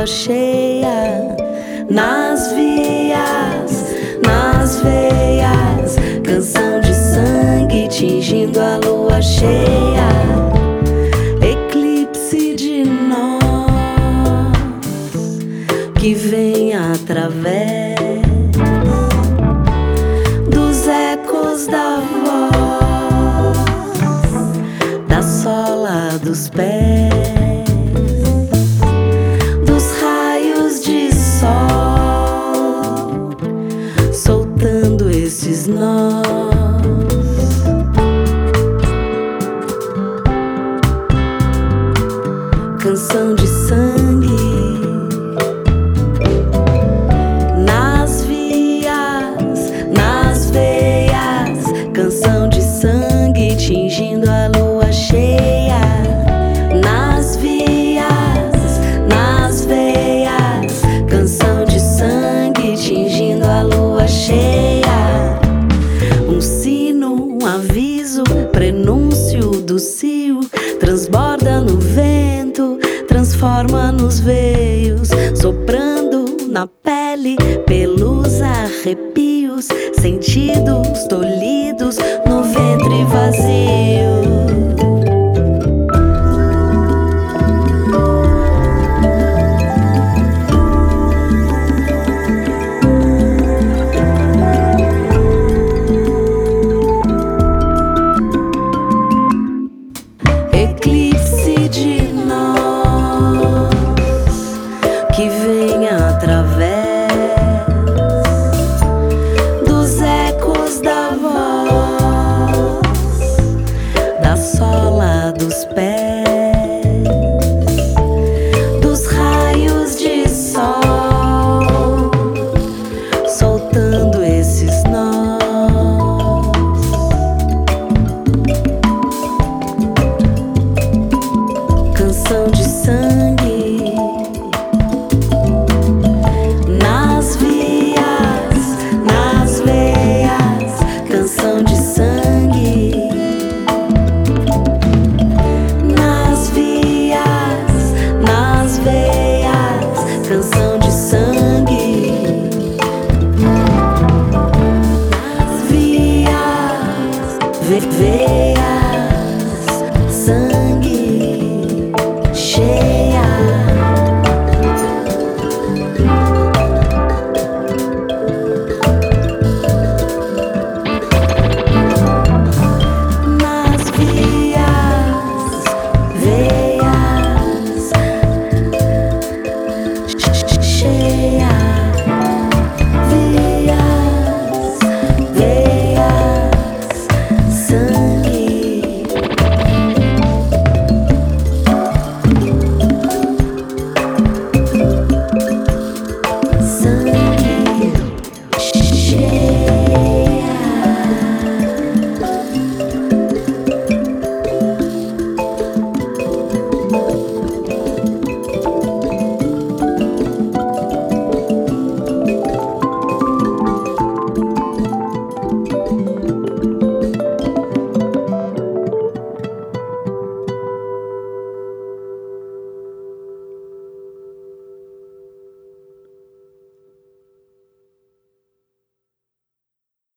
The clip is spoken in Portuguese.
lua cheia, nas vias, nas veias, canção de sangue tingindo a lua cheia, eclipse de nós que vem através dos ecos da voz, da sola dos pés, dos raios de sol, soltando esses nós. Canção de sangue nas vias, nas veias, canção de sangue tingindo a lua cheia, nas vias, nas veias, canção de sangue tingindo a lua cheia. Um sino, um aviso, prenúncio do cio, transborda no vento, transforma nos veios, soprando na pele, pelos arrepios, sentidos tolhidos no ventre vazio. Eclipse de nós que vem através dos ecos da voz, da sola dos pés, dos raios de sol, soltando esses nós. Canção de sangue nas vias, nas veias, canção de sangue nas vias, nas veias, canção de sangue.